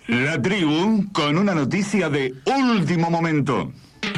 La tribu con una noticia de último momento.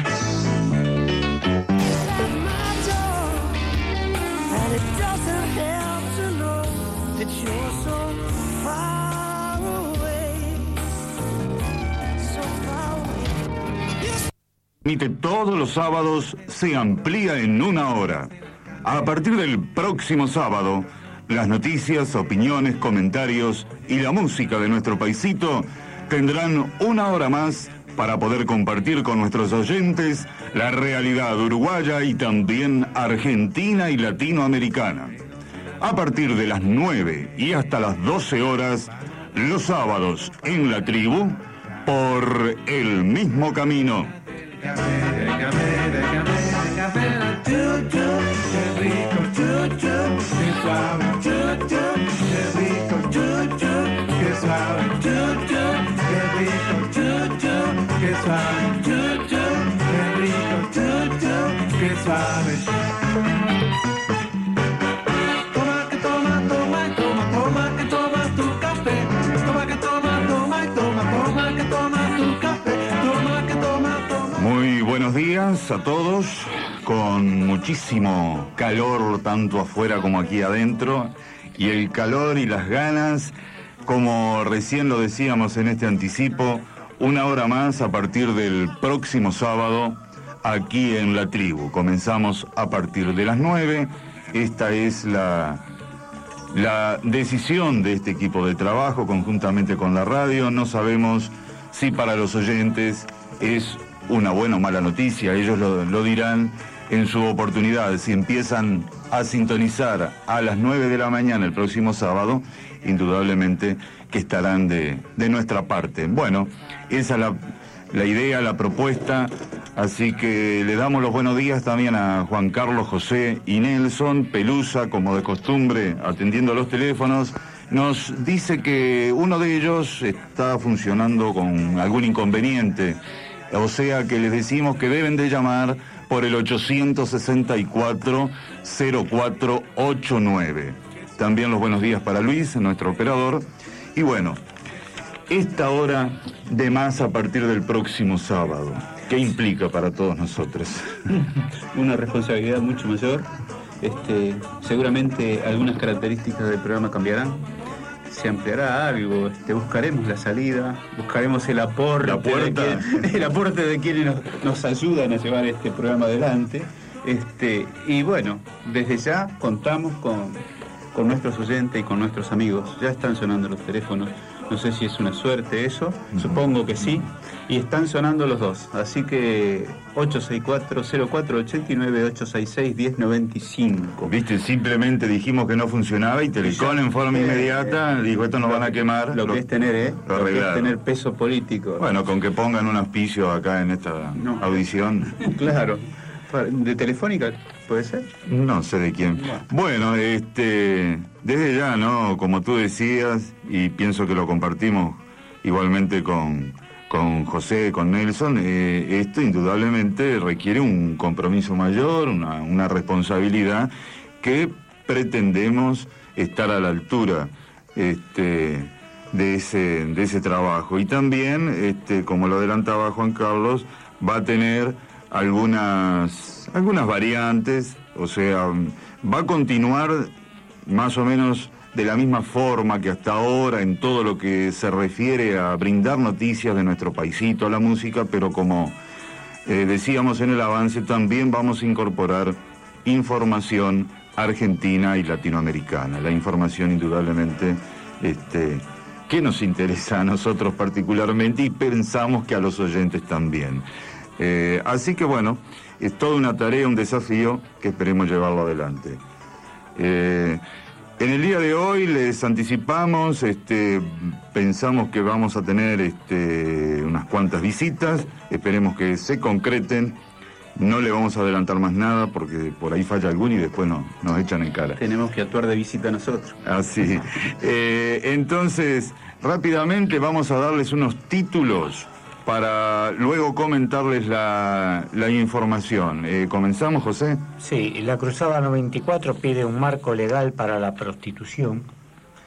Emite todos los sábados, se amplía en 1 hora. A partir del próximo sábado, las noticias, opiniones, comentarios y la música de nuestro paisito tendrán 1 hora más para poder compartir con nuestros oyentes la realidad uruguaya y también argentina y latinoamericana. A partir de las 9 y hasta las 12 horas, los sábados en la tribu, por el mismo camino. Muy buenos días a todos, con muchísimo calor tanto afuera como aquí adentro, y el calor y las ganas, como recién lo decíamos en este anticipo, 1 hora más a partir del próximo sábado aquí en la tribu. Comenzamos a partir de las 9, esta es la decisión de este equipo de trabajo conjuntamente con la radio. No sabemos si para los oyentes es una buena o mala noticia, ellos lo dirán en su oportunidad. Si empiezan a sintonizar a las 9 de la mañana el próximo sábado, indudablemente que estarán de nuestra parte. Bueno, esa es la idea, la propuesta, así que le damos los buenos días también a Juan Carlos, José y Nelson. Pelusa, como de costumbre, atendiendo los teléfonos, nos dice que uno de ellos está funcionando con algún inconveniente, o sea que les decimos que deben de llamar por el 864-0489. También los buenos días para Luis, nuestro operador. Y bueno, esta hora de más a partir del próximo sábado, ¿qué implica para todos nosotros? Una responsabilidad mucho mayor. Seguramente algunas características del programa cambiarán. Se ampliará algo, buscaremos la salida, buscaremos el aporte, el aporte de quienes nos ayudan a llevar este programa adelante. Y bueno, desde ya contamos con nuestros oyentes y con nuestros amigos. Ya están sonando los teléfonos, no sé si es una suerte eso, supongo que sí, y están sonando los dos, así que 864-0489, 866-1095. Viste, simplemente dijimos que no funcionaba y Telecom en forma inmediata dijo, esto nos van a quemar. Lo que es tener, lo que es tener peso político. Bueno, con que pongan un auspicio acá en esta audición. Claro. ¿De Telefónica puede ser? No sé de quién. Bueno, desde ya, ¿no? Como tú decías, y pienso que lo compartimos igualmente con José, con Nelson, esto indudablemente requiere un compromiso mayor, una responsabilidad que pretendemos estar a la altura de ese trabajo. Y también, como lo adelantaba Juan Carlos, va a tener algunas variantes, o sea, va a continuar más o menos de la misma forma que hasta ahora en todo lo que se refiere a brindar noticias de nuestro paisito, a la música, pero como decíamos en el avance, también vamos a incorporar información argentina y latinoamericana. La información indudablemente que nos interesa a nosotros particularmente y pensamos que a los oyentes también. Así que bueno, es toda una tarea, un desafío que esperemos llevarlo adelante. En el día de hoy les anticipamos, pensamos que vamos a tener unas cuantas visitas, esperemos que se concreten. No le vamos a adelantar más nada porque por ahí falla alguno y después nos echan en cara. Tenemos que actuar de visita nosotros. Así. Entonces, rápidamente vamos a darles unos títulos para luego comentarles la información. ¿Comenzamos, José? Sí, la Cruzada 94 pide un marco legal para la prostitución.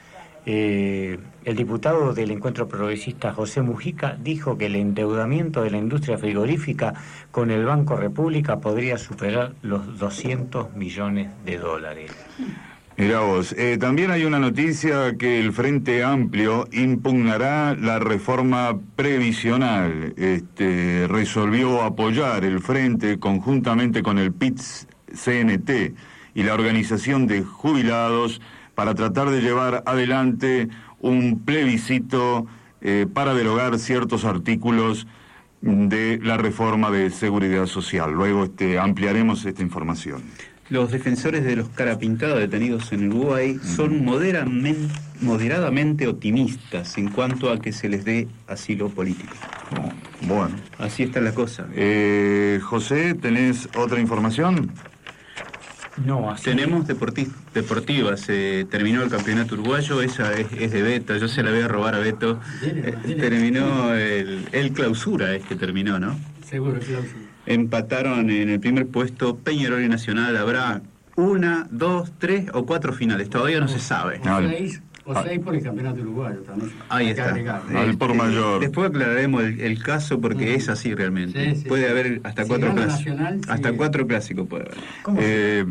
El diputado del Encuentro Progresista, José Mujica, dijo que el endeudamiento de la industria frigorífica con el Banco República podría superar los 200 millones de dólares. Mirá vos, también hay una noticia que el Frente Amplio impugnará la reforma previsional. Resolvió apoyar el Frente conjuntamente con el PIT-CNT y la Organización de Jubilados para tratar de llevar adelante un plebiscito para derogar ciertos artículos de la reforma de seguridad social. Luego ampliaremos esta información. Los defensores de los carapintados detenidos en Uruguay son moderadamente optimistas en cuanto a que se les dé asilo político. Bueno. Así está la cosa. José, ¿tenés otra información? No, así... Tenemos deportivas. Terminó el campeonato uruguayo, esa es de Beto, yo se la voy a robar a Beto. Terminó el clausura, terminó, ¿no? Seguro, clausura. Empataron en el primer puesto Peñarol y Nacional. Habrá 1, 2, 3 o 4 finales, todavía no se sabe. O seis por el campeonato uruguayo también. Ahí está. Al por mayor. Después aclararemos el caso porque es así realmente. Sí. Puede haber hasta 4 clásicos. Hasta 4 clásicos puede haber.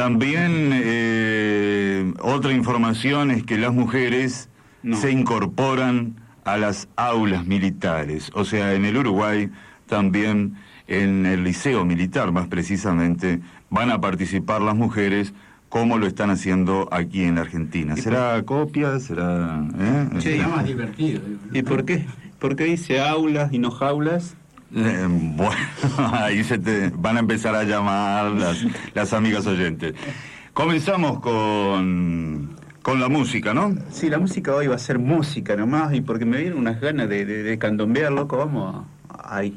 También otra información es que las mujeres se incorporan a las aulas militares. O sea, en el Uruguay también en el liceo militar, más precisamente, van a participar las mujeres como lo están haciendo aquí en la Argentina. ¿Será copia? ¿Será...? Sí, es más divertido. ¿Y por qué? ¿Por qué dice aulas y no jaulas? Bueno, ahí van a empezar a llamar las amigas oyentes. Comenzamos con la música, ¿no? Sí, la música hoy va a ser música nomás, y porque me vienen unas ganas de candombear, loco, vamos ahí.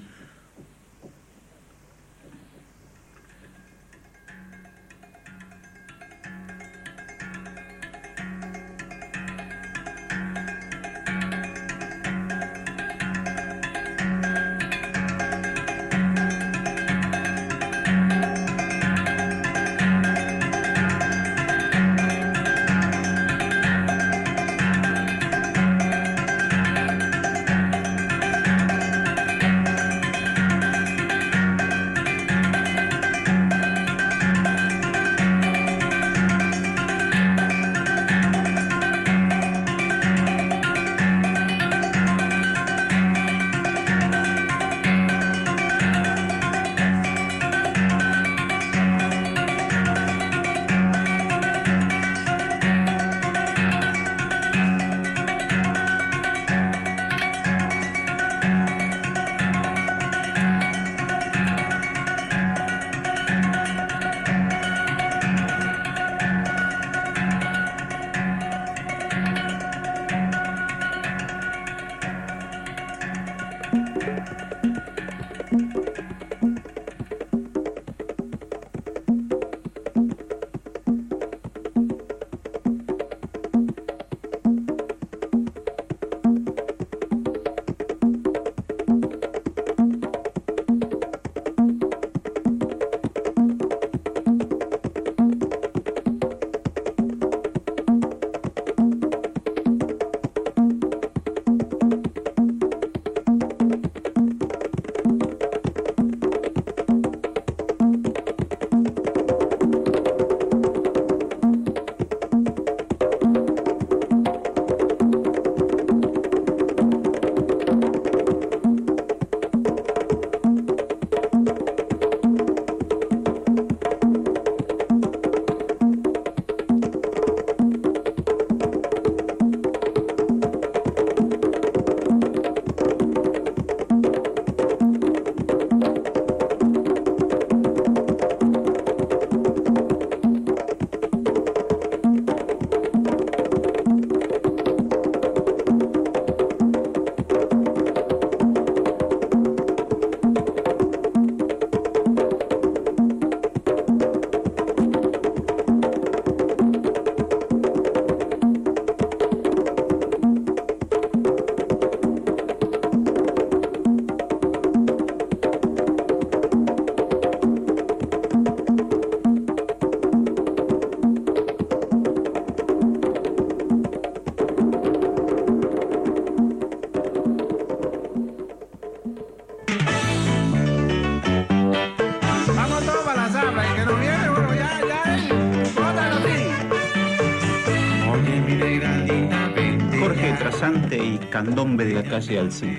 trasante y candombe de la calle Alcín.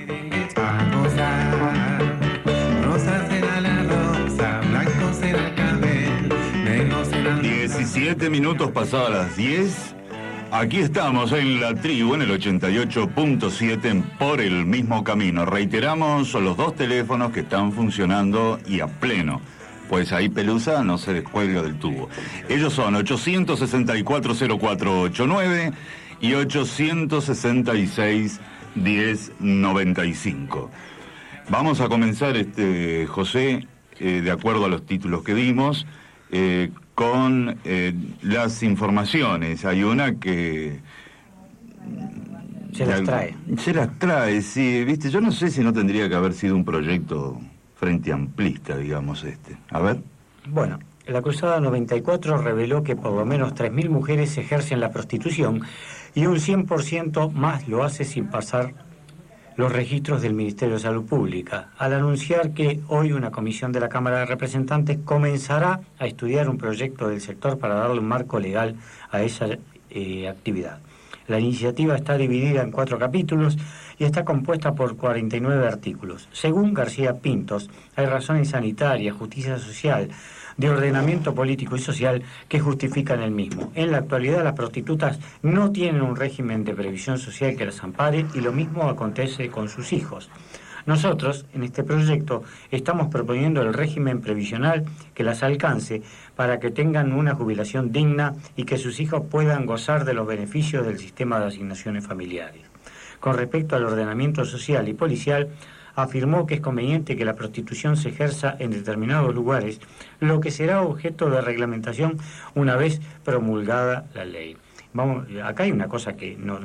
17 minutos pasadas las 10. Aquí estamos en La Tribu, en el 88.7, por el mismo camino. Reiteramos los dos teléfonos que están funcionando y a pleno. Pues ahí Pelusa no se descuelga del tubo. Ellos son 864-0489 y 866-1095. Vamos a comenzar, José, de acuerdo a los títulos que dimos, con las informaciones. Hay una que... Se las trae. Se las trae, sí. Viste, yo no sé si no tendría que haber sido un proyecto frente amplista, digamos, A ver. Bueno, la Cruzada 94 reveló que por lo menos 3.000 mujeres ejercen la prostitución y un 100% más lo hace sin pasar los registros del Ministerio de Salud Pública, al anunciar que hoy una comisión de la Cámara de Representantes comenzará a estudiar un proyecto del sector para darle un marco legal a esa actividad. La iniciativa está dividida en 4 capítulos y está compuesta por 49 artículos. Según García Pintos, hay razones sanitarias, justicia social, de ordenamiento político y social que justifican el mismo. En la actualidad las prostitutas no tienen un régimen de previsión social que las ampare y lo mismo acontece con sus hijos. Nosotros, en este proyecto, estamos proponiendo el régimen previsional que las alcance para que tengan una jubilación digna y que sus hijos puedan gozar de los beneficios del sistema de asignaciones familiares. Con respecto al ordenamiento social y policial, afirmó que es conveniente que la prostitución se ejerza en determinados lugares, lo que será objeto de reglamentación una vez promulgada la ley. Vamos, acá hay una cosa que no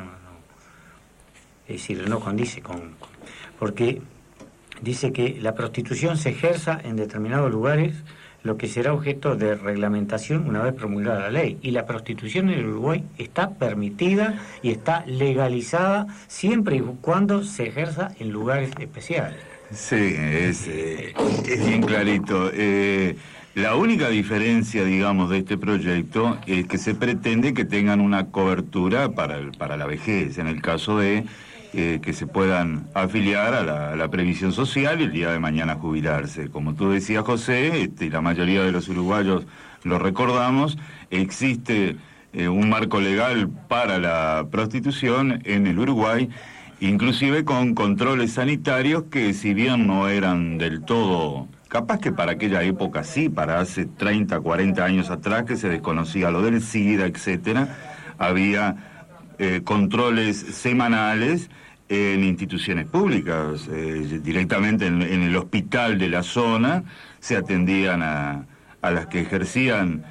es decir, no condice porque dice que la prostitución se ejerza en determinados lugares, lo que será objeto de reglamentación una vez promulgada la ley. Y la prostitución en el Uruguay está permitida y está legalizada siempre y cuando se ejerza en lugares especiales. Sí, es bien clarito. La única diferencia, digamos, de este proyecto es que se pretende que tengan una cobertura para la vejez, en el caso de que se puedan afiliar a la previsión social y el día de mañana jubilarse. Como tú decías, José, y la mayoría de los uruguayos lo recordamos, existe un marco legal para la prostitución en el Uruguay, inclusive con controles sanitarios que, si bien no eran del todo... Capaz que para aquella época sí, para hace 30, 40 años atrás, que se desconocía lo del SIDA, etcétera, había controles semanales en instituciones públicas, directamente en el hospital de la zona, se atendían a las que ejercían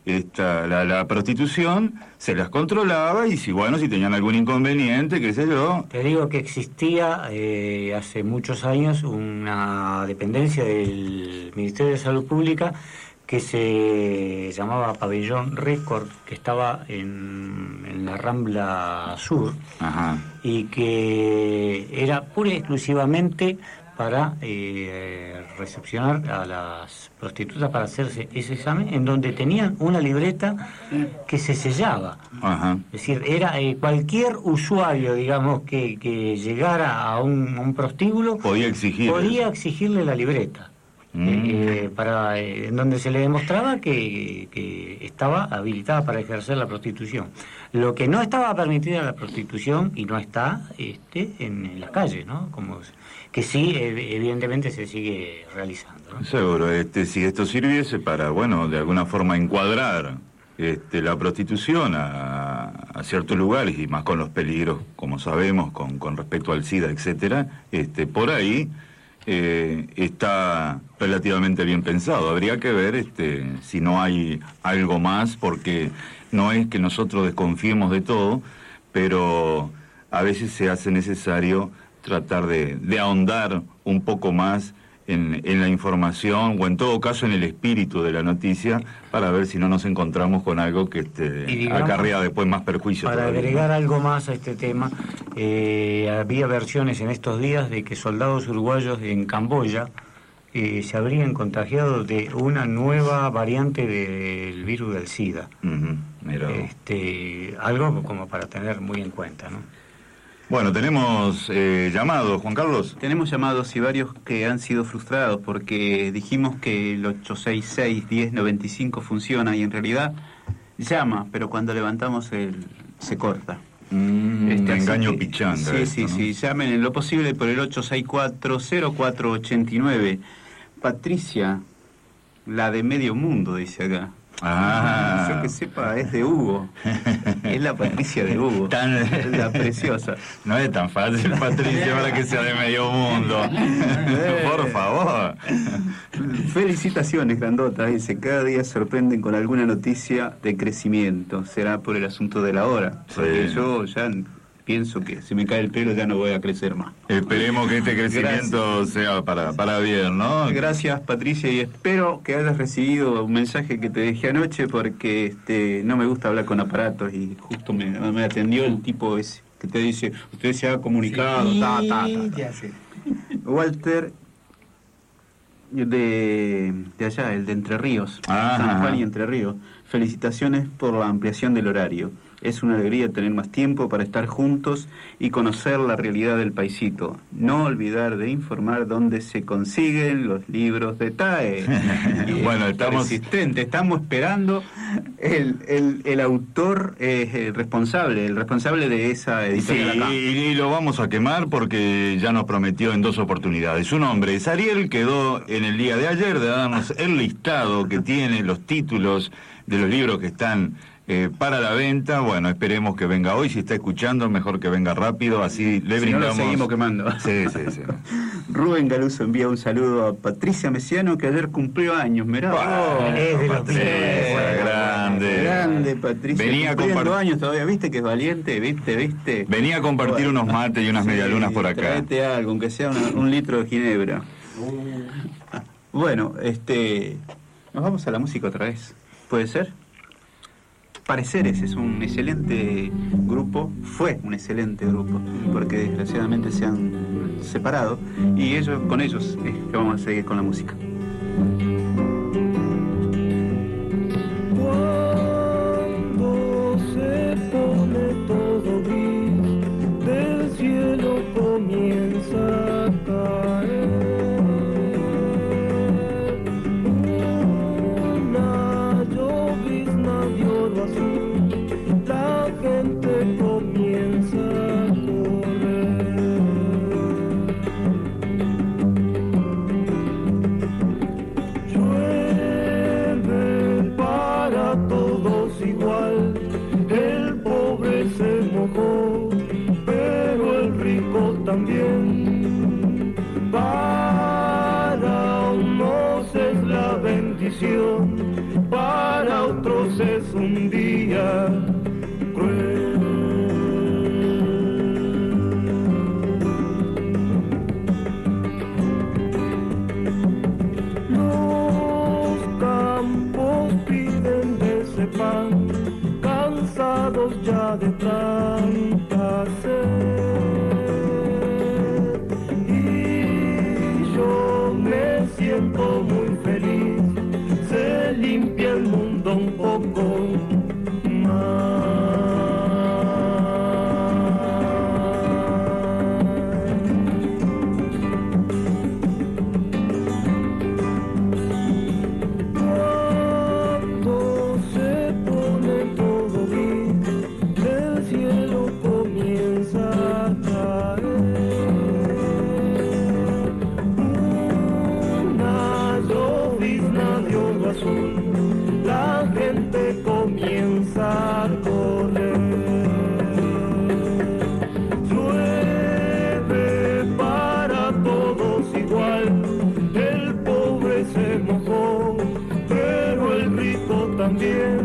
la prostitución, se las controlaba y si tenían algún inconveniente, qué sé yo. Te digo que existía hace muchos años una dependencia del Ministerio de Salud Pública que se llamaba Pabellón Récord, que estaba en la Rambla Sur. Ajá. Y que era pura y exclusivamente para recepcionar a las prostitutas para hacerse ese examen, en donde tenían una libreta que se sellaba. Ajá. Es decir, era cualquier usuario, digamos, que llegara a un prostíbulo podía exigirle la libreta. En donde se le demostraba que estaba habilitada para ejercer la prostitución. Lo que no estaba permitida la prostitución y no está en las calles, ¿no? Que sí, evidentemente se sigue realizando, ¿no? Seguro, si esto sirviese para, de alguna forma encuadrar la prostitución a ciertos lugares y más con los peligros, como sabemos, con respecto al SIDA, etcétera, por ahí está relativamente bien pensado. Habría que ver si no hay algo más, porque no es que nosotros desconfiemos de todo, pero a veces se hace necesario tratar de ahondar un poco más en la información, o en todo caso en el espíritu de la noticia, para ver si no nos encontramos con algo que acarrea después más perjuicios. Para agregar algo más a este tema, había versiones en estos días de que soldados uruguayos en Camboya se habrían contagiado de una nueva variante del virus del SIDA. Mira. Algo como para tener muy en cuenta, ¿no? Bueno, tenemos llamados, Juan Carlos. Tenemos llamados y varios que han sido frustrados porque dijimos que el 866-1095 funciona y en realidad llama, pero cuando levantamos se corta. Engaño pichanga. Sí, llamen en lo posible por el 864-0489. Patricia, la de medio mundo, dice acá. Yo que sepa, es de Hugo. Es la Patricia de Hugo. La preciosa. No es tan fácil, Patricia, para que sea de medio mundo. Por favor. Felicitaciones, grandota. Dice, cada día sorprenden con alguna noticia de crecimiento. Será por el asunto de la hora. Porque yo ya pienso que si me cae el pelo ya no voy a crecer más. Esperemos que este crecimiento sea para bien, ¿no? Gracias, Patricia, y espero que hayas recibido un mensaje que te dejé anoche porque no me gusta hablar con aparatos y justo me atendió el tipo ese que te dice, usted se ha comunicado, Ya sé. Walter de allá, el de Entre Ríos, San Juan y Entre Ríos. Felicitaciones por la ampliación del horario. Es una alegría tener más tiempo para estar juntos y conocer la realidad del paisito. No olvidar de informar dónde se consiguen los libros de TAE. Bueno, estamos esperando el autor el responsable de esa editorial acá. Y lo vamos a quemar porque ya nos prometió en 2 oportunidades. Su nombre es Ariel, quedó en el día de ayer de darnos el listado que tiene los títulos de los libros que están para la venta. Bueno, esperemos que venga hoy. Si está escuchando, mejor que venga rápido, así le brindamos. No lo seguimos quemando. Sí. Rubén Galuso envía un saludo a Patricia Mesiano, que ayer cumplió años. Mirá. Grande Patricia. Venía cumpliendo años todavía. ¿Viste que es valiente? ¿Viste? Venía a compartir unos mates y unas medialunas por acá. Tráete algo, aunque sea un litro de ginebra. Bueno, nos vamos a la música otra vez. ¿Puede ser? Pareceres es un excelente grupo, fue un excelente grupo, porque desgraciadamente se han separado y con ellos es que vamos a seguir con la música. Cuando se pone todo gris, del cielo comienza a caer una llovizna de oro azul, la gente comienza a correr. Llueve para todos igual, el pobre se mojó, pero el rico también. Para unos es la bendición, para otros es un día cruel. Los campos piden de ese pan, cansados ya de tanta sed, y yo me siento muy feliz, se limpia el mundo un poco más. Cuando se pone todo gris, el cielo comienza a caer una llovizna de oro azul, la gente comienza a correr. Llueve para todos igual, el pobre se mojó, pero el rico también.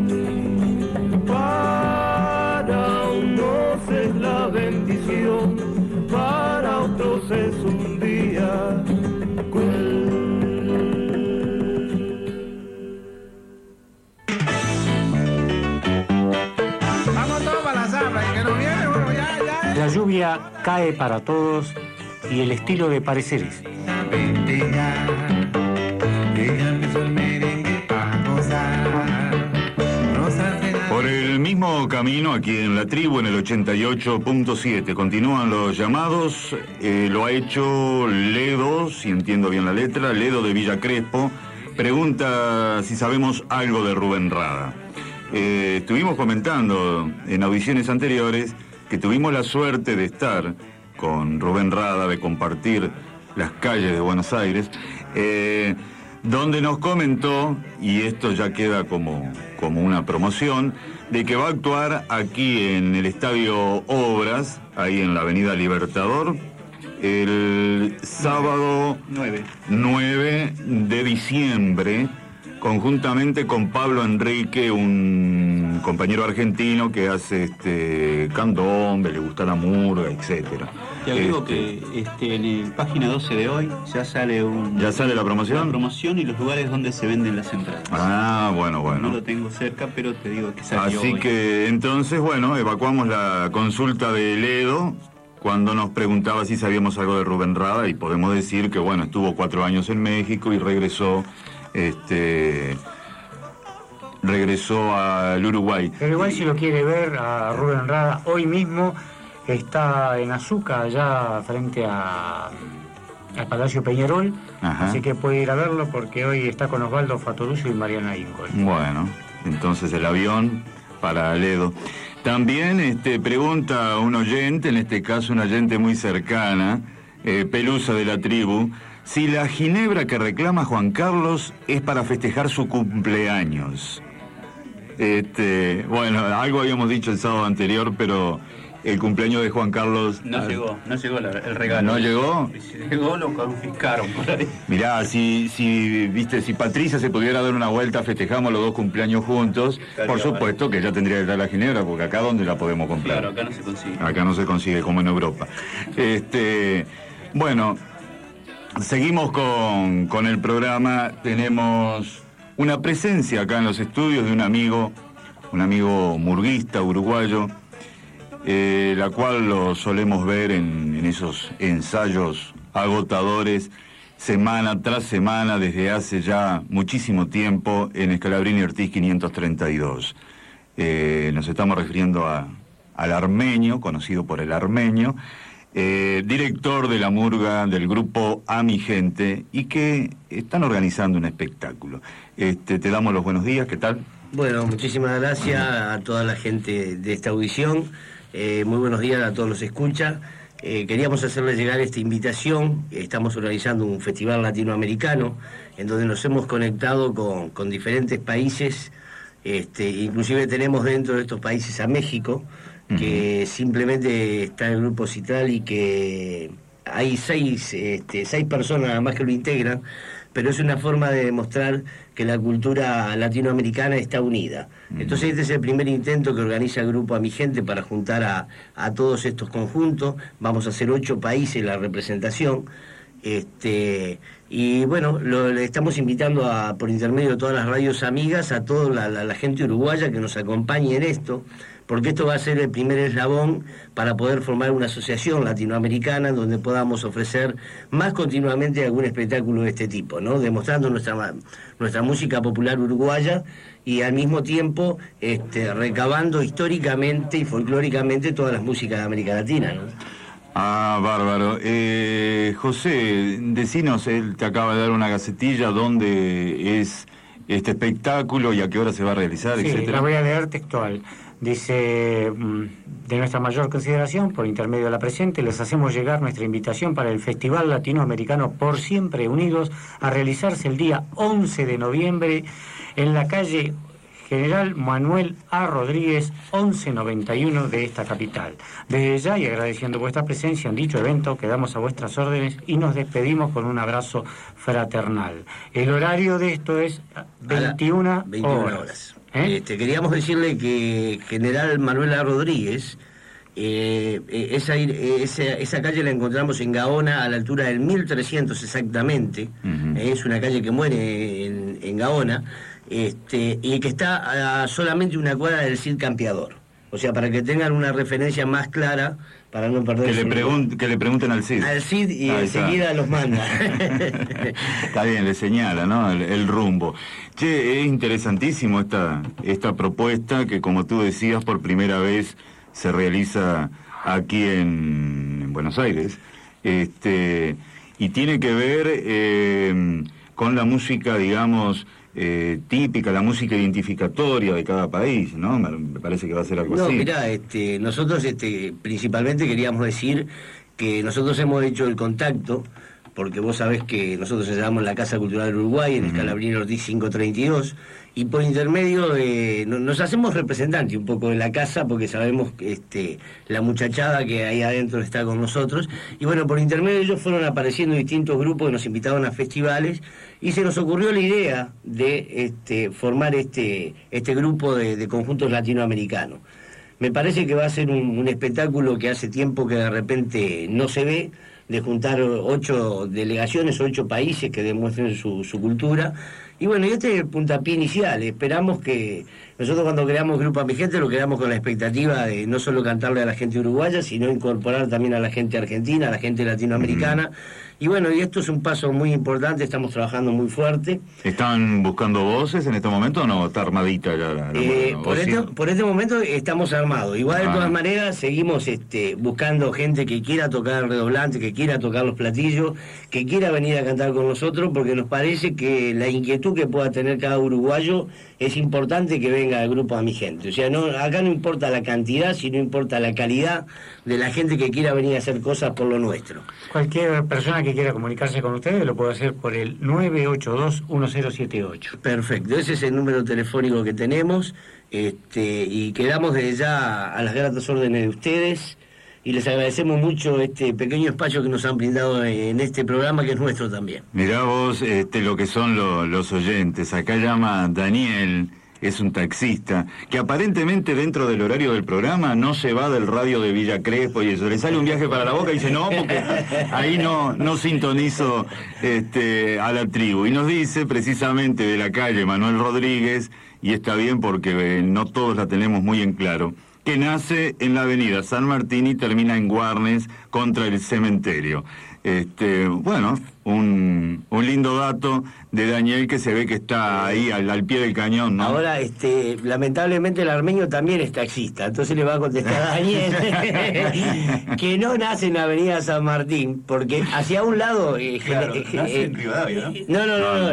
Para unos es la bendición, para otros es un día cruel. La lluvia cae para todos y el estilo de Pareceres. Por el mismo mismo camino aquí en La Tribu, en el 88.7. Continúan los llamados. Lo ha hecho Ledo, si entiendo bien la letra, Ledo de Villa Crespo. Pregunta si sabemos algo de Rubén Rada. Estuvimos comentando en audiciones anteriores que tuvimos la suerte de estar con Rubén Rada, de compartir las calles de Buenos Aires, donde nos comentó, y esto ya queda como una promoción, de que va a actuar aquí en el Estadio Obras, ahí en la Avenida Libertador, el sábado 9 de diciembre, conjuntamente con Pablo Enrique, un compañero argentino que hace candombe, le gusta la murga, etcétera. Te agrego que en la página 12 de hoy ya sale ¿Ya sale la promoción? La promoción y los lugares donde se venden las entradas. Ah, bueno. No lo tengo cerca, pero te digo que salió Así hoy. que entonces, bueno, evacuamos la consulta de Ledo cuando nos preguntaba si sabíamos algo de Rubén Rada, y podemos decir que, bueno, estuvo 4 años en México y regresó al Uruguay. Pero igual, si lo quiere ver a Rubén Rada hoy mismo, está en Azuca, allá frente al Palacio Peñarol. Ajá. Así que puede ir a verlo porque hoy está con Osvaldo Fatoruso y Mariana Ingol. Bueno, entonces el avión para Ledo. También pregunta un oyente, en este caso una oyente muy cercana, Pelusa de La Tribu, si la ginebra que reclama Juan Carlos es para festejar su cumpleaños. Bueno, algo habíamos dicho el sábado anterior, pero el cumpleaños de Juan Carlos... No llegó el regalo. ¿No llegó? Si llegó, lo confiscaron por ahí. Mirá, si Patricia se pudiera dar una vuelta, festejamos los 2 cumpleaños juntos, por supuesto que ya tendría que estar la ginebra, porque acá ¿dónde la podemos comprar? Claro, acá no se consigue. Acá no se consigue, como en Europa. Bueno, seguimos con el programa. Tenemos una presencia acá en los estudios de un amigo murguista uruguayo, la cual lo solemos ver en esos ensayos agotadores semana tras semana desde hace ya muchísimo tiempo en Scalabrini Ortiz 532. Nos estamos refiriendo al Armenio, conocido por el Armenio, director de la murga del grupo A Mi Gente, y que están organizando un espectáculo. Te damos los buenos días, ¿qué tal? Bueno, muchísimas gracias a toda la gente de esta audición. Muy buenos días a todos los escuchas. Queríamos hacerles llegar esta invitación. Estamos organizando un festival latinoamericano en donde nos hemos conectado con diferentes países. Inclusive tenemos dentro de estos países a México, que simplemente está en el grupo Citral y que hay 6 personas nada más que lo integran, pero es una forma de demostrar que la cultura latinoamericana está unida. Entonces este es el primer intento que organiza el grupo A Mi Gente para juntar a todos estos conjuntos. Vamos a hacer 8 países la representación. Y bueno, le estamos invitando por intermedio de todas las radios amigas a toda la gente uruguaya que nos acompañe en esto, porque esto va a ser el primer eslabón para poder formar una asociación latinoamericana donde podamos ofrecer más continuamente algún espectáculo de este tipo, ¿no? Demostrando nuestra música popular uruguaya y al mismo tiempo recabando históricamente y folclóricamente todas las músicas de América Latina, ¿no? Ah, bárbaro. José, decinos, él te acaba de dar una gacetilla donde es este espectáculo y a qué hora se va a realizar, sí, etcétera. La voy a leer textual. Dice: de nuestra mayor consideración, por intermedio de la presente, les hacemos llegar nuestra invitación para el Festival Latinoamericano Por Siempre Unidos, a realizarse el día 11 de noviembre en la calle General Manuel A. Rodríguez, 1191 de esta capital. Desde ya, y agradeciendo vuestra presencia en dicho evento, quedamos a vuestras órdenes y nos despedimos con un abrazo fraternal. El horario de esto es 21 horas. Queríamos decirle que General Manuel A. Rodríguez, esa calle la encontramos en Gaona, a la altura del 1300 exactamente. Es una calle que muere en Gaona, y que está a solamente una cuadra del Cid Campeador. O sea, para que tengan una referencia más clara para no perder. Que le pregunten al CID. Al CID y enseguida los manda. Está bien, le señala, ¿no? El rumbo. Che, es interesantísimo esta propuesta que, como tú decías, por primera vez se realiza aquí en Buenos Aires. Y tiene que ver con la música, digamos, típica, la música identificatoria de cada país, ¿no? Me parece que va a ser algo así. No, mirá, nosotros principalmente queríamos decir que nosotros hemos hecho el contacto, porque vos sabés que nosotros llamamos la Casa Cultural del Uruguay, en Escalabrini Ortiz 532, y por intermedio nos hacemos representantes un poco de la casa, porque sabemos que la muchachada que ahí adentro está con nosotros, y bueno, por intermedio de ellos fueron apareciendo distintos grupos que nos invitaban a festivales, y se nos ocurrió la idea de formar este grupo de conjuntos latinoamericanos. Me parece que va a ser un espectáculo que hace tiempo que de repente no se ve, de juntar 8 delegaciones, 8 países que demuestren su cultura. Y bueno, y este es el puntapié inicial. Esperamos que nosotros cuando creamos Grupo Amigente lo creamos con la expectativa de no solo cantarle a la gente uruguaya, sino incorporar también a la gente argentina, a la gente latinoamericana. Y bueno, y esto es un paso muy importante, estamos trabajando muy fuerte. ¿Están buscando voces en este momento o no? ¿Está armadita ya? Por este momento estamos armados. Igual de todas maneras seguimos buscando gente que quiera tocar el redoblante, que quiera tocar los platillos, que quiera venir a cantar con nosotros, porque nos parece que la inquietud que pueda tener cada uruguayo es importante que venga al Grupo Amigente. O sea, acá no importa la cantidad, sino importa la calidad de la gente que quiera venir a hacer cosas por lo nuestro. Cualquier persona que quiera comunicarse con ustedes lo puede hacer por el 982-1078. Perfecto, ese es el número telefónico que tenemos, y quedamos desde ya a las gratas órdenes de ustedes, y les agradecemos mucho este pequeño espacio que nos han brindado en este programa, que es nuestro también. Mirá vos lo que son los oyentes. Acá llama Daniel, es un taxista, que aparentemente dentro del horario del programa no se va del radio de Villa Crespo y eso. Le sale un viaje para la Boca y dice, no, porque ahí no sintonizo a la tribu. Y nos dice precisamente de la calle Manuel Rodríguez, y está bien porque no todos la tenemos muy en claro, que nace en la avenida San Martín y termina en Guarnes contra el cementerio. Bueno, un lindo dato de Daniel, que se ve que está ahí al pie del cañón, ¿no? Ahora, lamentablemente el armenio también es taxista, entonces le va a contestar a Daniel que no nace en la avenida San Martín, porque hacia un lado... nace en Rivadavia, ¿no? No,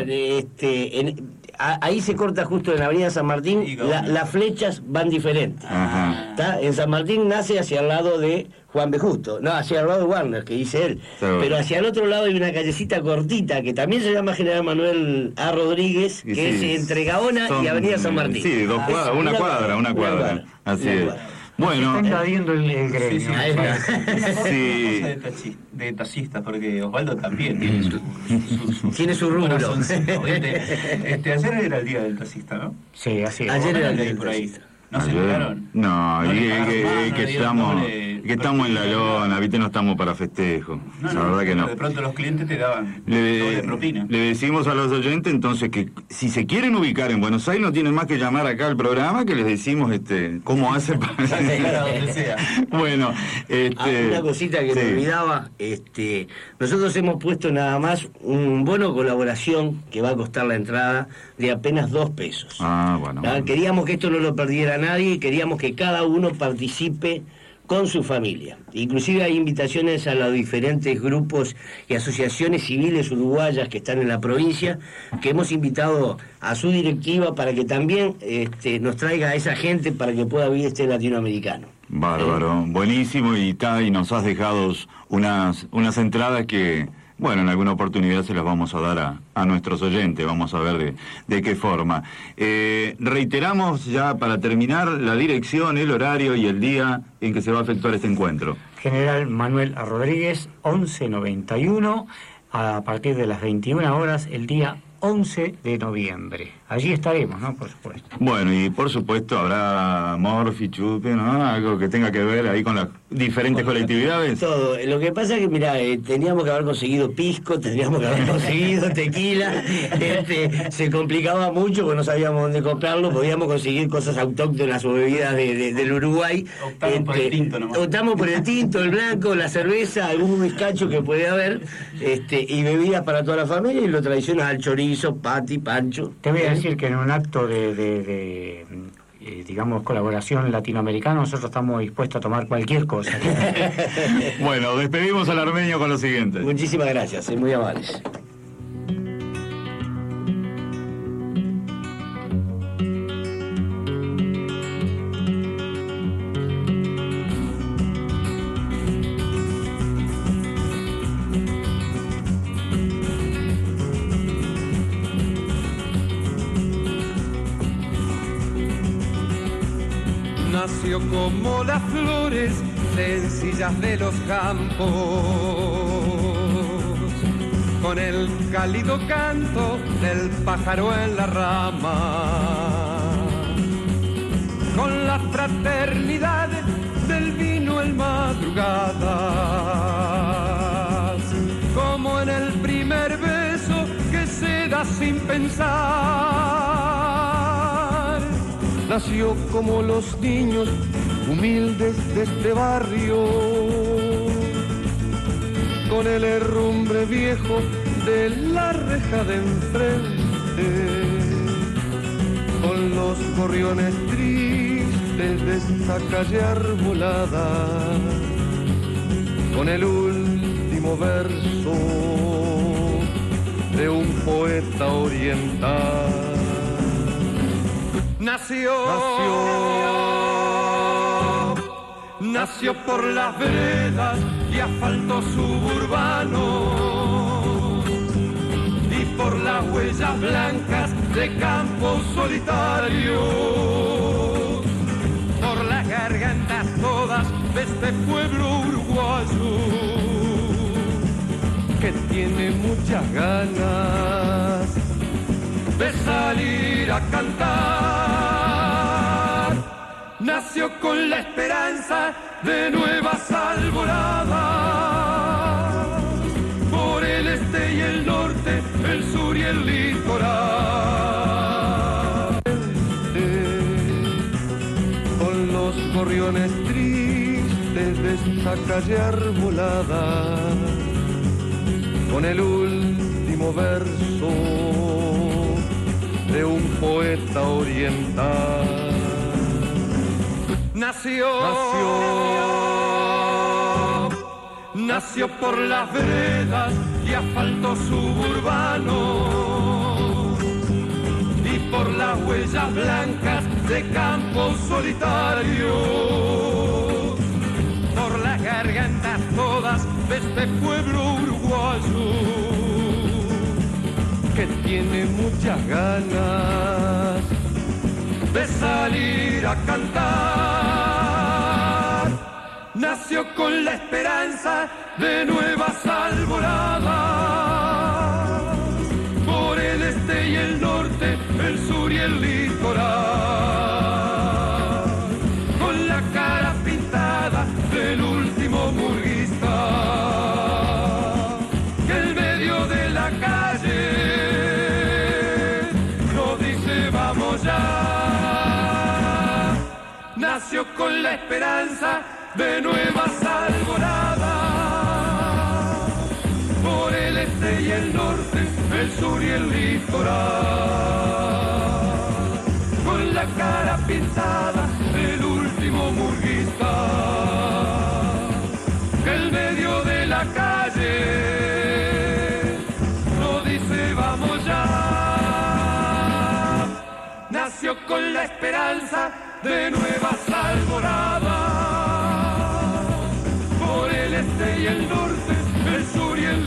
ahí se corta justo en la avenida San Martín, las flechas van diferentes. ¿Tá? En San Martín nace hacia el lado de Juan B. Justo, no, hacia el lado de Warner, que dice él. Pero hacia el otro lado hay una callecita cortita que también se llama General Manuel A. Rodríguez, que es entre Gaona y Avenida San Martín. Sí, una cuadra. Así es. Bueno, está invadiendo el gremio. Sí. De taxistas, porque Osvaldo también tiene su rubro. Ayer era el día del taxista, ¿no? Sí, así es. Ayer era el día por ahí. ¿No se enteraron? No, que estamos en la lona, ¿viste? No estamos para festejo. La verdad que no. De pronto los clientes te daban doble propina. Le decimos a los oyentes entonces que si se quieren ubicar en Buenos Aires no tienen más que llamar acá al programa, que les decimos cómo hacen para llegar a donde sea. Bueno, una cosita que me olvidaba, nosotros hemos puesto nada más un bono colaboración que va a costar la entrada de apenas 2 pesos. Bueno. Queríamos que esto no lo perdiera nadie y queríamos que cada uno participe con su familia. Inclusive hay invitaciones a los diferentes grupos y asociaciones civiles uruguayas que están en la provincia, que hemos invitado a su directiva para que también nos traiga a esa gente para que pueda vivir latinoamericano. Bárbaro, buenísimo, y nos has dejado unas entradas que, bueno, en alguna oportunidad se las vamos a dar a nuestros oyentes, vamos a ver de qué forma. Reiteramos ya para terminar la dirección, el horario y el día en que se va a efectuar este encuentro. General Manuel A. Rodríguez, 1191, a partir de las 21 horas, el día 11 de noviembre. Allí estaremos, ¿no? Por supuesto. Bueno, y por supuesto habrá morfi, chupe, ¿no? Algo que tenga que ver ahí con las diferentes colectividades. Todo. Lo que pasa es que, mira, teníamos que haber conseguido pisco, teníamos que haber conseguido tequila. Se complicaba mucho porque no sabíamos dónde comprarlo. Podíamos conseguir cosas autóctonas o bebidas del Uruguay. Optamos por el tinto nomás. Optamos por el tinto, el blanco, la cerveza, algún bizcacho que puede haber, y bebidas para toda la familia, y lo tradicional, chorizo, pati, pancho. Te voy a decir que en un acto digamos, colaboración latinoamericana, nosotros estamos dispuestos a tomar cualquier cosa. Bueno, despedimos al armenio con lo siguiente. Muchísimas gracias, muy amables. Nació como las flores sencillas de los campos, con el cálido canto del pájaro en la rama, con la fraternidad del vino en madrugadas, como en el primer beso que se da sin pensar. Nació como los niños humildes de este barrio, con el herrumbre viejo de la reja de enfrente, con los gorriones tristes de esta calle arbolada, con el último verso de un poeta oriental. Nació por las veredas y asfaltos suburbanos, y por las huellas blancas de campos solitarios, por las gargantas todas de este pueblo uruguayo, que tiene muchas ganas de salir a cantar. Nació con la esperanza de nuevas alboradas, por el este y el norte, el sur y el litoral. Con los gorriones tristes de esta calle arbolada, con el último verso de un poeta oriental. Nació por las veredas y asfaltos suburbanos, y por las huellas blancas de campos solitarios, por las gargantas todas de este pueblo uruguayo, que tiene muchas ganas de salir a cantar. Nació con la esperanza de nuevas alboradas, por el este y el norte, el sur y el litoral, con la cara pintada del último murguista, que en medio de la calle nos dice vamos ya. Nació con la esperanza de nuevas alboradas, por el este y el norte, el sur y el litoral, con la cara pintada del último murguista, que en medio de la calle no dice vamos ya. Nació con la esperanza de nuevas alboradas, por el este y el norte, el sur y el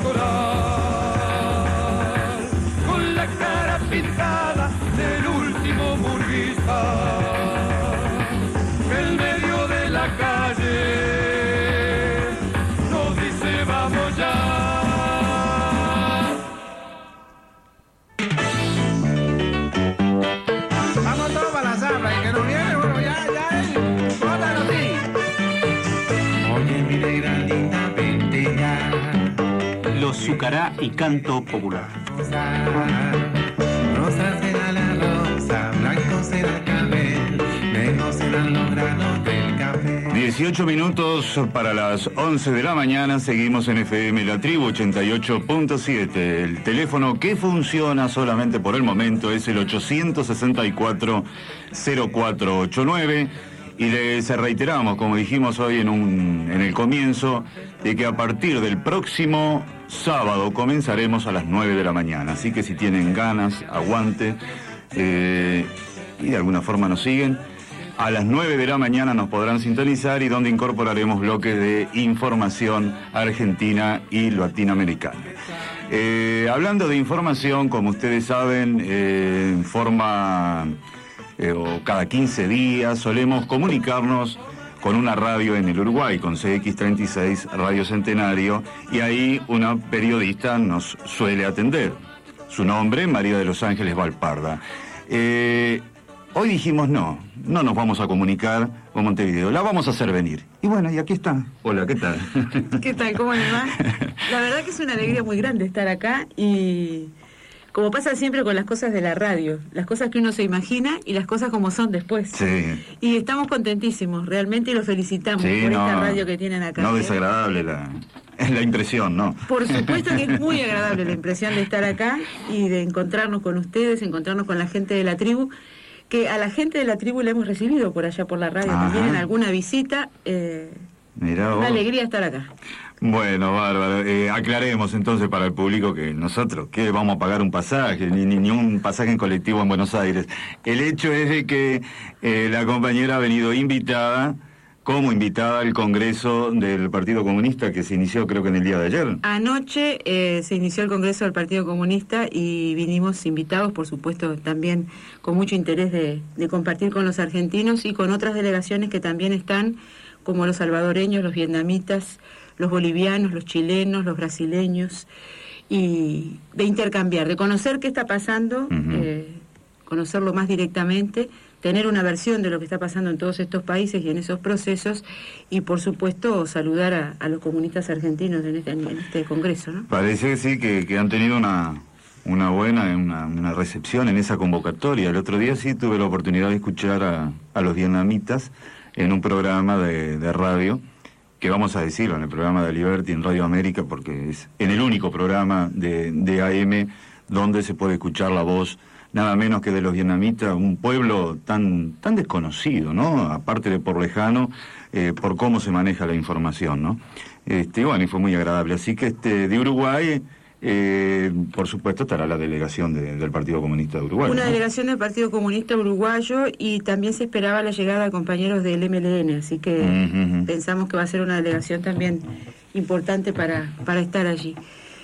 litoral, con la cara pintada del último murguista, que en medio de la calle nos dice vamos ya. estilo Zucará y canto popular. Rosa será la rosa, blanco será el cabel, negros serán los granos del café. 18 minutos para las 11 de la mañana, seguimos en FM La Tribu 88.7. El teléfono que funciona solamente por el momento es el 864-0489. Y les reiteramos, como dijimos hoy en el comienzo, de que a partir del próximo sábado comenzaremos a las 9 de la mañana. Así que si tienen ganas, aguante, y de alguna forma nos siguen, a las 9 de la mañana nos podrán sintonizar y donde incorporaremos bloques de información argentina y latinoamericana. Hablando de información, como ustedes saben, en forma... o cada 15 días solemos comunicarnos con una radio en el Uruguay, con CX36 Radio Centenario, y ahí una periodista nos suele atender. Su nombre, María de los Ángeles Valparda. Hoy dijimos no nos vamos a comunicar con Montevideo, la vamos a hacer venir. Y bueno, y aquí está. Hola, ¿qué tal? ¿Qué tal? ¿Cómo le va? La verdad que es una alegría muy grande estar acá y... como pasa siempre con las cosas de la radio, las cosas que uno se imagina y las cosas como son después. Sí. Y estamos contentísimos, realmente, y los felicitamos por esta radio que tienen acá. No desagradable la impresión, ¿no? Por supuesto que es muy agradable la impresión de estar acá y de encontrarnos con ustedes, encontrarnos con la gente de la tribu, que a la gente de la tribu la hemos recibido por allá por la radio. Ajá. También en alguna visita. Mirá vos. Una alegría estar acá. Bueno, bárbaro. Aclaremos entonces para el público que nosotros, ¿qué? Vamos a pagar un pasaje, ni un pasaje en colectivo en Buenos Aires. El hecho es de que la compañera ha venido como invitada al Congreso del Partido Comunista que se inició creo que en el día de ayer. Anoche se inició el Congreso del Partido Comunista y vinimos invitados, por supuesto, también con mucho interés de compartir con los argentinos y con otras delegaciones que también están, como los salvadoreños, los vietnamitas, los bolivianos, los chilenos, los brasileños, y de intercambiar, de conocer qué está pasando, conocerlo más directamente, tener una versión de lo que está pasando en todos estos países y en esos procesos, y por supuesto saludar a los comunistas argentinos en este congreso, ¿no? Parece que sí, que han tenido una buena recepción en esa convocatoria. El otro día sí tuve la oportunidad de escuchar a los vietnamitas en un programa de radio, que vamos a decirlo, en el programa de Liberty en Radio América, porque es en el único programa de AM donde se puede escuchar la voz nada menos que de los vietnamitas, un pueblo tan desconocido, ¿no? Aparte de por lejano, por cómo se maneja la información, ¿no? Bueno, y fue muy agradable. Así que de Uruguay, por supuesto, estará la delegación del Partido Comunista de Uruguay. Una ¿no? delegación del Partido Comunista Uruguayo, y también se esperaba la llegada de compañeros del MLN, así que pensamos que va a ser una delegación también importante para estar allí.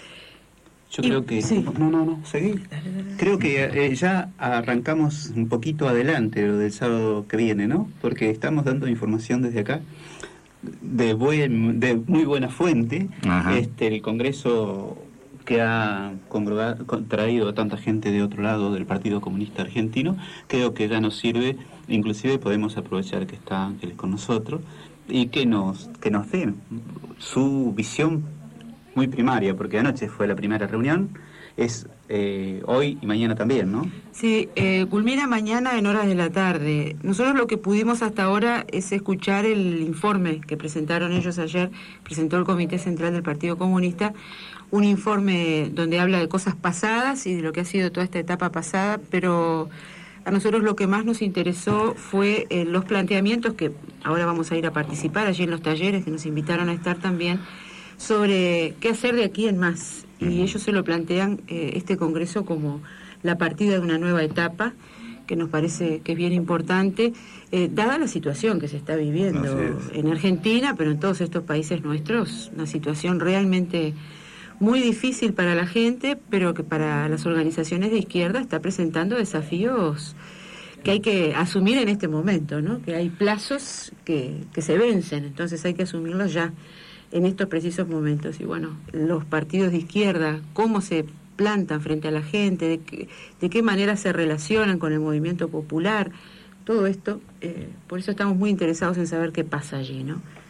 Yo creo que... Sí. No, seguí. Creo que ya arrancamos un poquito adelante lo del sábado que viene, ¿no? Porque estamos dando información desde acá de muy buena fuente. El Congreso que ha traído a tanta gente de otro lado del Partido Comunista Argentino, creo que ya nos sirve, inclusive podemos aprovechar que está Ángeles con nosotros y que nos den su visión muy primaria, porque anoche fue la primera reunión, es hoy y mañana también, ¿no? Sí, culmina mañana en horas de la tarde. Nosotros lo que pudimos hasta ahora es escuchar el informe que presentaron ellos ayer, presentó el Comité Central del Partido Comunista, un informe donde habla de cosas pasadas y de lo que ha sido toda esta etapa pasada, pero a nosotros lo que más nos interesó fue los planteamientos, que ahora vamos a ir a participar allí en los talleres que nos invitaron a estar también, sobre qué hacer de aquí en más. Y ellos se lo plantean este Congreso como la partida de una nueva etapa, que nos parece que es bien importante, dada la situación que se está viviendo en Argentina, pero en todos estos países nuestros, una situación realmente muy difícil para la gente, pero que para las organizaciones de izquierda está presentando desafíos que hay que asumir en este momento, ¿no? Que hay plazos que se vencen, entonces hay que asumirlos ya en estos precisos momentos. Y bueno, los partidos de izquierda, cómo se plantan frente a la gente, de qué manera se relacionan con el movimiento popular, todo esto, por eso estamos muy interesados en saber qué pasa allí, ¿no?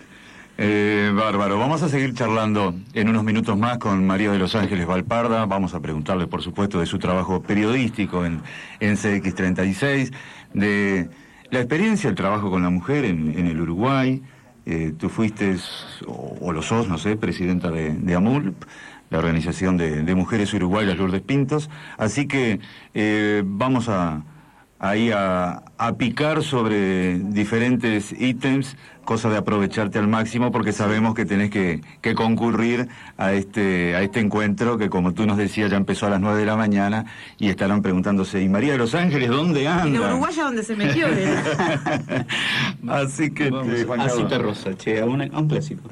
Bárbaro. Vamos a seguir charlando en unos minutos más con María de los Ángeles Valparda. Vamos a preguntarle, por supuesto, de su trabajo periodístico en CX36, de la experiencia, el trabajo con la mujer en el Uruguay. Tú fuiste, o lo sos, no sé, presidenta de AMULP, la Organización de Mujeres Uruguayas Lourdes Pintos. Así que vamos a picar sobre diferentes ítems, cosa de aprovecharte al máximo, porque sabemos que tenés que concurrir a este encuentro que, como tú nos decías, ya empezó a las 9 de la mañana y estarán preguntándose, ¿y María de los Ángeles dónde anda? ¿Y la uruguaya dónde se metió? Así que a Cita Rosa, che, a un clásico.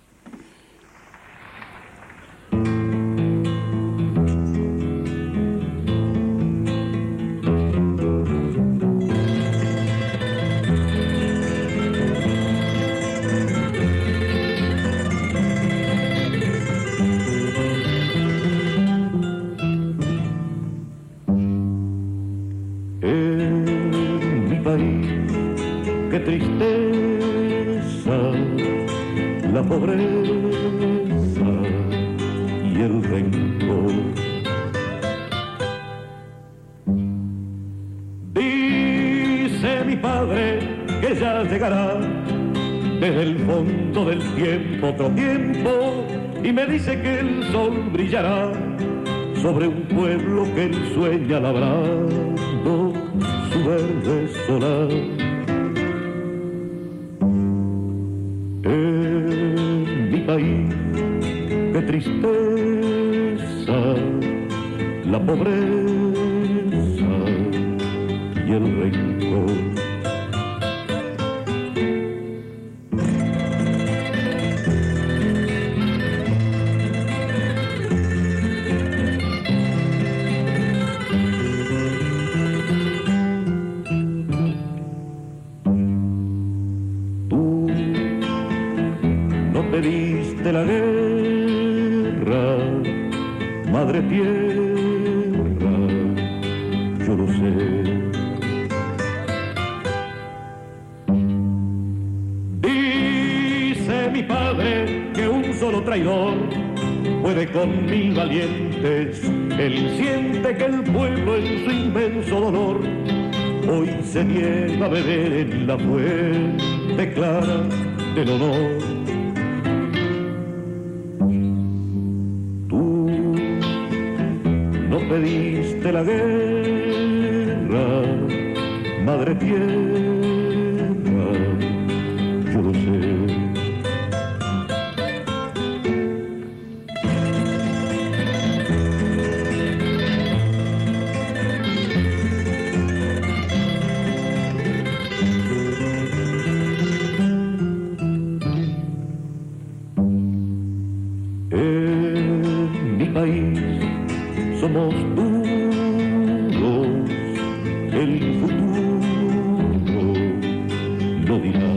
La pobreza y el rencor. Dice mi padre que ya llegará desde el fondo del tiempo otro tiempo, y me dice que el sol brillará sobre un pueblo que él sueña labrando su verde solar. País, qué tristeza, la pobreza y el rencor. De la guerra, madre tierra, yo lo sé. Dice mi padre que un solo traidor puede con 1000 valientes. Él siente que el pueblo en su inmenso dolor hoy se niega a beber en la fuente clara del honor. Pediste la guerra, madre tierra, yo lo sé. En mi país somos duros, el futuro lo dirá.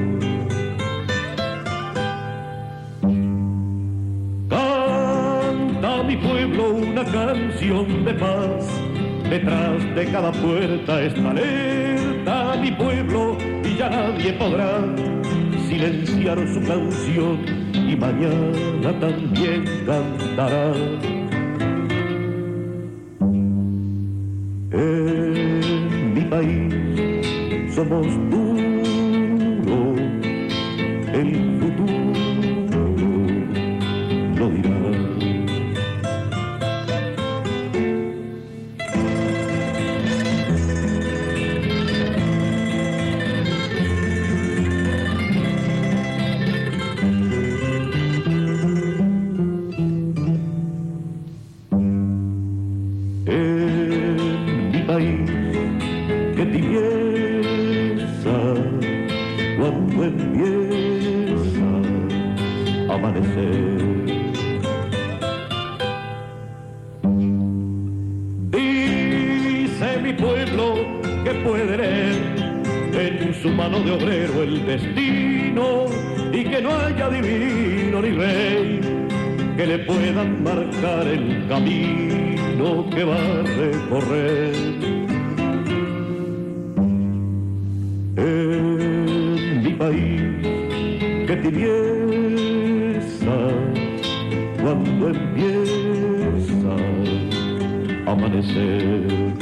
Canta mi pueblo una canción de paz, detrás de cada puerta está alerta mi pueblo, y ya nadie podrá silenciar su canción, y mañana también cantará. En mi país somos duros, el futuro lo dirá. Que tibieza cuando empieza a amanecer. Dice mi pueblo que puede leer en su mano de obrero el destino, y que no haya divino ni rey que le puedan marcar el camino que va a recorrer. En mi país, qué tibieza cuando empieza a amanecer.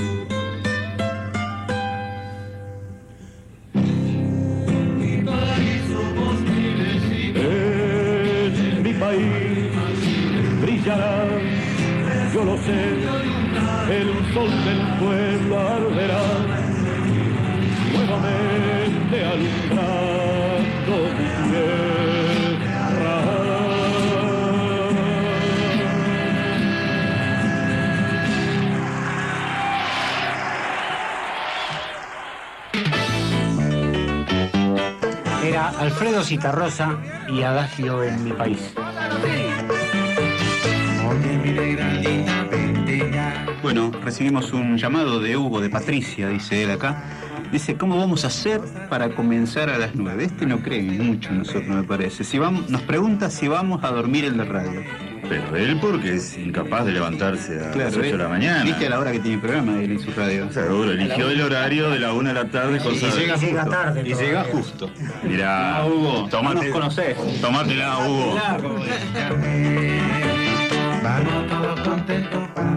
En mi país brillará, yo lo sé, el sol del pueblo arderá, nuevamente alumbrando mi tierra. Era Alfredo Zitarrosa y Adagio en mi país. Bueno, recibimos un llamado de Hugo, de Patricia, dice él acá. Dice, ¿cómo vamos a hacer para comenzar a las 9? Este no cree mucho en nosotros, me parece. Nos pregunta si vamos a dormir en la radio. Pero él porque es incapaz de levantarse a las 8 de la mañana. Viste a la hora que tiene programa él en su radio. Seguro, eligió el horario de la 1 de la tarde. Y llega tarde. Y llega justo. Mirá, Hugo, no nos conocés. Tómatela, Hugo. Vamos todos contentos para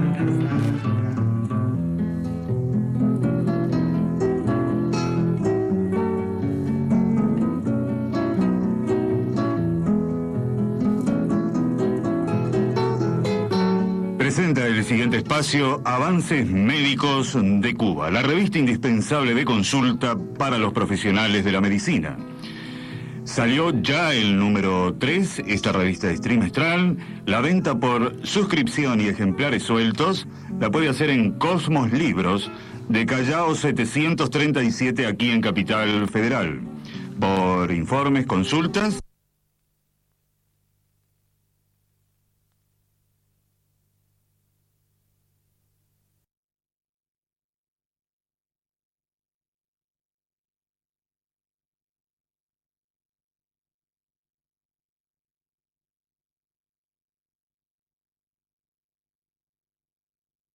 Presenta el siguiente espacio, Avances Médicos de Cuba, la revista indispensable de consulta para los profesionales de la medicina. Salió ya el número 3, esta revista es trimestral, la venta por suscripción y ejemplares sueltos la puede hacer en Cosmos Libros, de Callao 737 aquí en Capital Federal. Por informes, consultas,